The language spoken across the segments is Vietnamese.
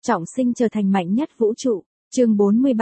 Trọng sinh trở thành mạnh nhất vũ trụ. Chương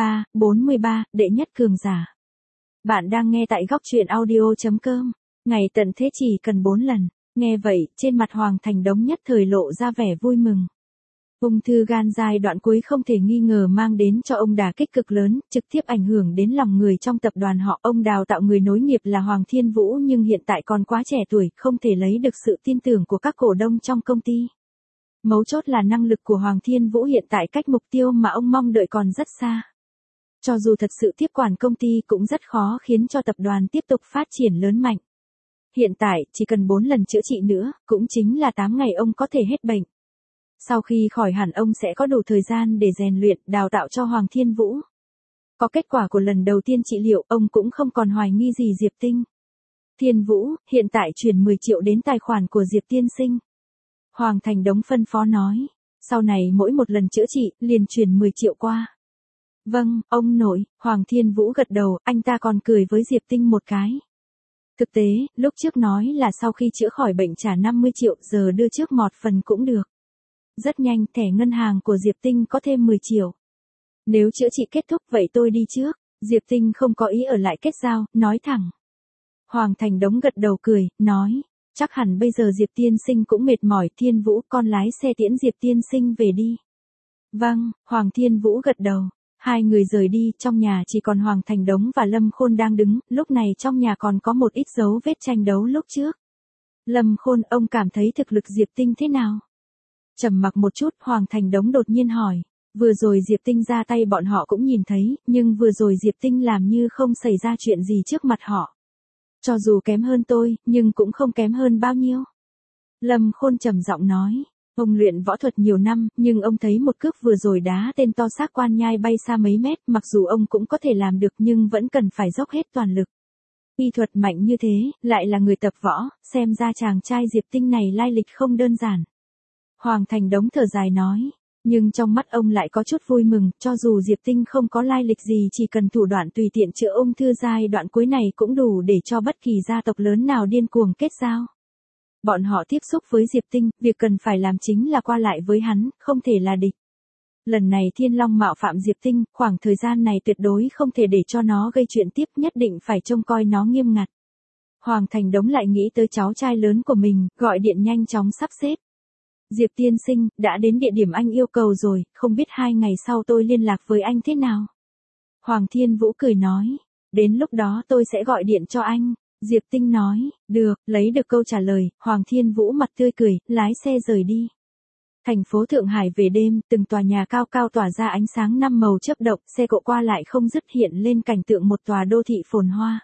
43, đệ nhất cường giả. Bạn đang nghe tại góc truyện audio.com. Ngày tận thế chỉ cần 4 lần. Nghe vậy, trên mặt Hoàng Thành Đống nhất thời lộ ra vẻ vui mừng. Ung thư gan giai đoạn cuối không thể nghi ngờ mang đến cho ông đả kích cực lớn, trực tiếp ảnh hưởng đến lòng người trong tập đoàn họ. Ông đào tạo người nối nghiệp là Hoàng Thiên Vũ nhưng hiện tại còn quá trẻ tuổi, không thể lấy được sự tin tưởng của các cổ đông trong công ty. Mấu chốt là năng lực của Hoàng Thiên Vũ hiện tại cách mục tiêu mà ông mong đợi còn rất xa. Cho dù thật sự tiếp quản công ty cũng rất khó khiến cho tập đoàn tiếp tục phát triển lớn mạnh. Hiện tại, chỉ cần 4 lần chữa trị nữa, cũng chính là 8 ngày ông có thể hết bệnh. Sau khi khỏi hẳn ông sẽ có đủ thời gian để rèn luyện, đào tạo cho Hoàng Thiên Vũ. Có kết quả của lần đầu tiên trị liệu, ông cũng không còn hoài nghi gì Diệp Tinh. Thiên Vũ, hiện tại chuyển 10 triệu đến tài khoản của Diệp tiên sinh. Hoàng Thành Đống phân phó nói, sau này mỗi một lần chữa trị, liền chuyển 10 triệu qua. Vâng, ông nội, Hoàng Thiên Vũ gật đầu, anh ta còn cười với Diệp Tinh một cái. Thực tế, lúc trước nói là sau khi chữa khỏi bệnh trả 50 triệu, giờ đưa trước một phần cũng được. Rất nhanh, thẻ ngân hàng của Diệp Tinh có thêm 10 triệu. Nếu chữa trị kết thúc vậy tôi đi trước. Diệp Tinh không có ý ở lại kết giao, nói thẳng. Hoàng Thành Đống gật đầu cười, nói. Chắc hẳn bây giờ Diệp tiên sinh cũng mệt mỏi, Thiên Vũ con lái xe tiễn Diệp tiên sinh về đi. Vâng, Hoàng Thiên Vũ gật đầu. Hai người rời đi, trong nhà chỉ còn Hoàng Thành Đống và Lâm Khôn đang đứng, lúc này trong nhà còn có một ít dấu vết tranh đấu lúc trước. Lâm Khôn, ông cảm thấy thực lực Diệp Tinh thế nào? Trầm mặc một chút, Hoàng Thành Đống đột nhiên hỏi. Vừa rồi Diệp Tinh ra tay bọn họ cũng nhìn thấy, nhưng vừa rồi Diệp Tinh làm như không xảy ra chuyện gì trước mặt họ. Cho dù kém hơn tôi, nhưng cũng không kém hơn bao nhiêu. Lâm Khôn trầm giọng nói. Ông luyện võ thuật nhiều năm, nhưng ông thấy một cước vừa rồi đá tên to xác Quan Nhai bay xa mấy mét, mặc dù ông cũng có thể làm được nhưng vẫn cần phải dốc hết toàn lực. Y thuật mạnh như thế, lại là người tập võ, xem ra chàng trai Diệp Tinh này lai lịch không đơn giản. Hoàng Thành Đống thở dài nói, nhưng trong mắt ông lại có chút vui mừng, cho dù Diệp Tinh không có lai lịch gì, chỉ cần thủ đoạn tùy tiện chữa ung thư giai đoạn cuối này cũng đủ để cho bất kỳ gia tộc lớn nào điên cuồng kết giao. Bọn họ tiếp xúc với Diệp Tinh, việc cần phải làm chính là qua lại với hắn, không thể là địch. Lần này Thiên Long mạo phạm Diệp Tinh, khoảng thời gian này tuyệt đối không thể để cho nó gây chuyện tiếp, nhất định phải trông coi nó nghiêm ngặt. Hoàng Thành Đống lại nghĩ tới cháu trai lớn của mình, gọi điện nhanh chóng sắp xếp. Diệp tiên sinh, đã đến địa điểm anh yêu cầu rồi, không biết 2 ngày sau tôi liên lạc với anh thế nào? Hoàng Thiên Vũ cười nói, đến lúc đó tôi sẽ gọi điện cho anh. Diệp Tinh nói, được, lấy được câu trả lời, Hoàng Thiên Vũ mặt tươi cười, lái xe rời đi. Thành phố Thượng Hải về đêm, từng tòa nhà cao cao tỏa ra ánh sáng 5 màu chớp động, xe cộ qua lại không dứt, hiện lên cảnh tượng một tòa đô thị phồn hoa.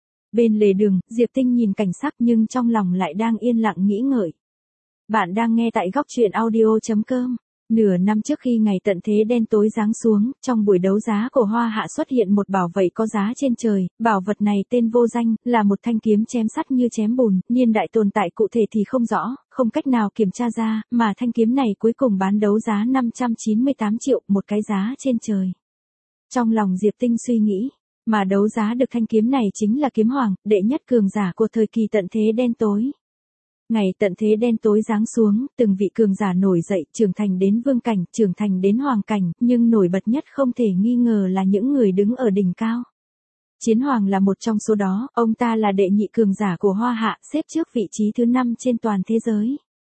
Bên lề đường, Diệp Tinh nhìn cảnh sắc nhưng trong lòng lại đang yên lặng nghĩ ngợi. Bạn đang nghe tại góc truyện audio.com. Nửa năm trước khi ngày tận thế đen tối giáng xuống, trong buổi đấu giá của Hoa Hạ xuất hiện một bảo vật có giá trên trời, bảo vật này tên vô danh, là một thanh kiếm chém sắt như chém bùn, niên đại tồn tại cụ thể thì không rõ, không cách nào kiểm tra ra, mà thanh kiếm này cuối cùng bán đấu giá 598 triệu, một cái giá trên trời. Trong lòng Diệp Tinh suy nghĩ, mà đấu giá được thanh kiếm này chính là kiếm hoàng, đệ nhất cường giả của thời kỳ tận thế đen tối. Ngày tận thế đen tối giáng xuống, từng vị cường giả nổi dậy, trưởng thành đến vương cảnh, trưởng thành đến hoàng cảnh, nhưng nổi bật nhất không thể nghi ngờ là những người đứng ở đỉnh cao. Chiến Hoàng là một trong số đó, ông ta là đệ nhị cường giả của Hoa Hạ, xếp trước vị trí thứ 5 trên toàn thế giới.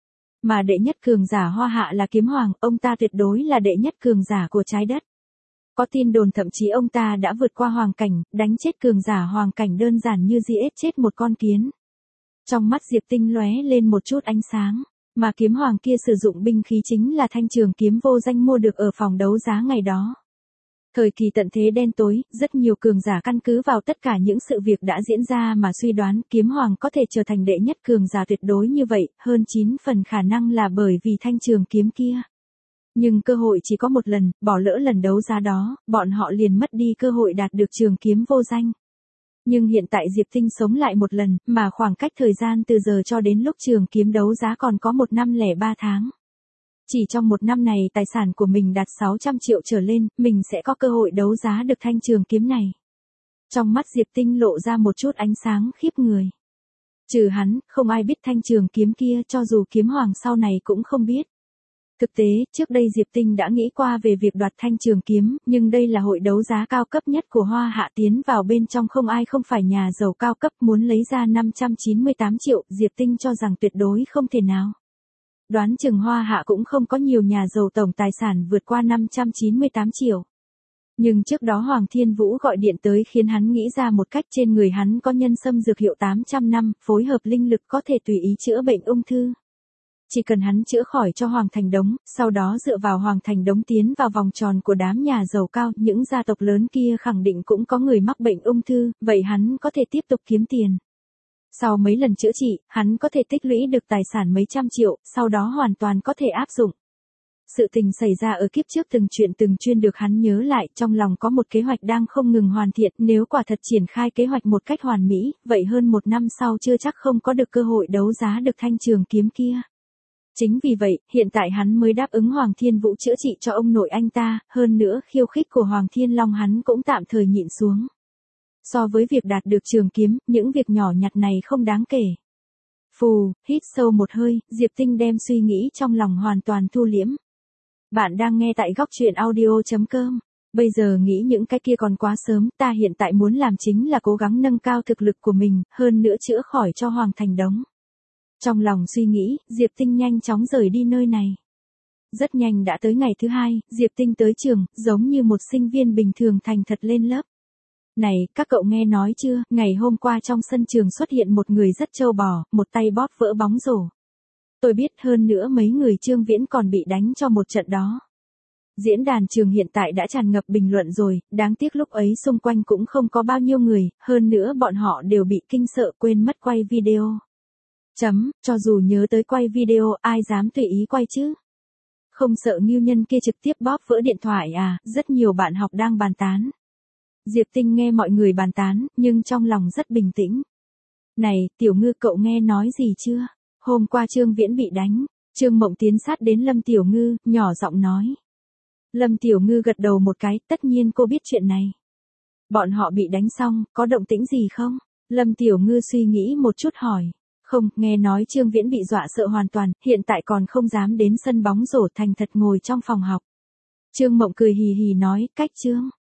Mà đệ nhất cường giả Hoa Hạ là Kiếm Hoàng, ông ta tuyệt đối là đệ nhất cường giả của trái đất. Có tin đồn thậm chí ông ta đã vượt qua hoàng cảnh, đánh chết cường giả hoàng cảnh đơn giản như giết chết một con kiến. Trong mắt Diệp Tinh lóe lên một chút ánh sáng, mà kiếm hoàng kia sử dụng binh khí chính là thanh trường kiếm vô danh mua được ở phòng đấu giá ngày đó. Thời kỳ tận thế đen tối, rất nhiều cường giả căn cứ vào tất cả những sự việc đã diễn ra mà suy đoán kiếm hoàng có thể trở thành đệ nhất cường giả tuyệt đối như vậy, hơn 9 phần khả năng là bởi vì thanh trường kiếm kia. Nhưng cơ hội chỉ có một lần, bỏ lỡ lần đấu giá đó, bọn họ liền mất đi cơ hội đạt được trường kiếm vô danh. Nhưng hiện tại Diệp Tinh sống lại một lần, mà khoảng cách thời gian từ giờ cho đến lúc trường kiếm đấu giá còn có 1 năm 03 tháng. Chỉ trong 1 năm này tài sản của mình đạt 600 triệu trở lên, mình sẽ có cơ hội đấu giá được thanh trường kiếm này. Trong mắt Diệp Tinh lộ ra một chút ánh sáng khiếp người. Trừ hắn, không ai biết thanh trường kiếm kia, cho dù kiếm hoàng sau này cũng không biết. Thực tế, trước đây Diệp Tinh đã nghĩ qua về việc đoạt thanh trường kiếm, nhưng đây là hội đấu giá cao cấp nhất của Hoa Hạ, tiến vào bên trong không ai không phải nhà giàu cao cấp, muốn lấy ra 598 triệu, Diệp Tinh cho rằng tuyệt đối không thể nào. Đoán chừng Hoa Hạ cũng không có nhiều nhà giàu tổng tài sản vượt qua 598 triệu. Nhưng trước đó Hoàng Thiên Vũ gọi điện tới khiến hắn nghĩ ra một cách, trên người hắn có nhân sâm dược hiệu 800 năm, phối hợp linh lực có thể tùy ý chữa bệnh ung thư. Chỉ cần hắn chữa khỏi cho Hoàng Thành Đống, sau đó dựa vào Hoàng Thành Đống tiến vào vòng tròn của đám nhà giàu cao, những gia tộc lớn kia khẳng định cũng có người mắc bệnh ung thư, vậy hắn có thể tiếp tục kiếm tiền. Sau mấy lần chữa trị, hắn có thể tích lũy được tài sản mấy trăm triệu, sau đó hoàn toàn có thể áp dụng. Sự tình xảy ra ở kiếp trước từng chuyện từng chuyên được hắn nhớ lại, trong lòng có một kế hoạch đang không ngừng hoàn thiện, nếu quả thật triển khai kế hoạch một cách hoàn mỹ, vậy hơn một năm sau chưa chắc không có được cơ hội đấu giá được thanh trường kiếm kia. Chính vì vậy, hiện tại hắn mới đáp ứng Hoàng Thiên Vũ chữa trị cho ông nội anh ta, hơn nữa khiêu khích của Hoàng Thiên Long hắn cũng tạm thời nhịn xuống. So với việc đạt được trường kiếm, những việc nhỏ nhặt này không đáng kể. Phù, hít sâu một hơi, Diệp Tinh đem suy nghĩ trong lòng hoàn toàn thu liễm. Bạn đang nghe tại góc truyện audio.com. Bây giờ nghĩ những cái kia còn quá sớm, ta hiện tại muốn làm chính là cố gắng nâng cao thực lực của mình, hơn nữa chữa khỏi cho Hoàng Thành Đống. Trong lòng suy nghĩ, Diệp Tinh nhanh chóng rời đi nơi này. Rất nhanh đã tới ngày thứ hai, Diệp Tinh tới trường, giống như một sinh viên bình thường thành thật lên lớp. Này, các cậu nghe nói chưa, ngày hôm qua trong sân trường xuất hiện một người rất trâu bò, một tay bóp vỡ bóng rổ. Tôi biết, hơn nữa mấy người Trương Viễn còn bị đánh cho một trận đó. Diễn đàn trường hiện tại đã tràn ngập bình luận rồi, đáng tiếc lúc ấy xung quanh cũng không có bao nhiêu người, hơn nữa bọn họ đều bị kinh sợ quên mất quay video. Cho dù nhớ tới quay video, ai dám tùy ý quay chứ? Không sợ Ngưu Nhân kia trực tiếp bóp vỡ điện thoại à, rất nhiều bạn học đang bàn tán. Diệp Tinh nghe mọi người bàn tán, nhưng trong lòng rất bình tĩnh. Này, Tiểu Ngư cậu nghe nói gì chưa? Hôm qua Trương Viễn bị đánh, Trương Mộng tiến sát đến Lâm Tiểu Ngư, nhỏ giọng nói. Lâm Tiểu Ngư gật đầu một cái, tất nhiên cô biết chuyện này. Bọn họ bị đánh xong, có động tĩnh gì không? Lâm Tiểu Ngư suy nghĩ một chút hỏi. Không, nghe nói Trương Viễn bị dọa sợ hoàn toàn, hiện tại còn không dám đến sân bóng rổ, thành thật ngồi trong phòng học. Trương Mộng cười hì hì nói, cách Trương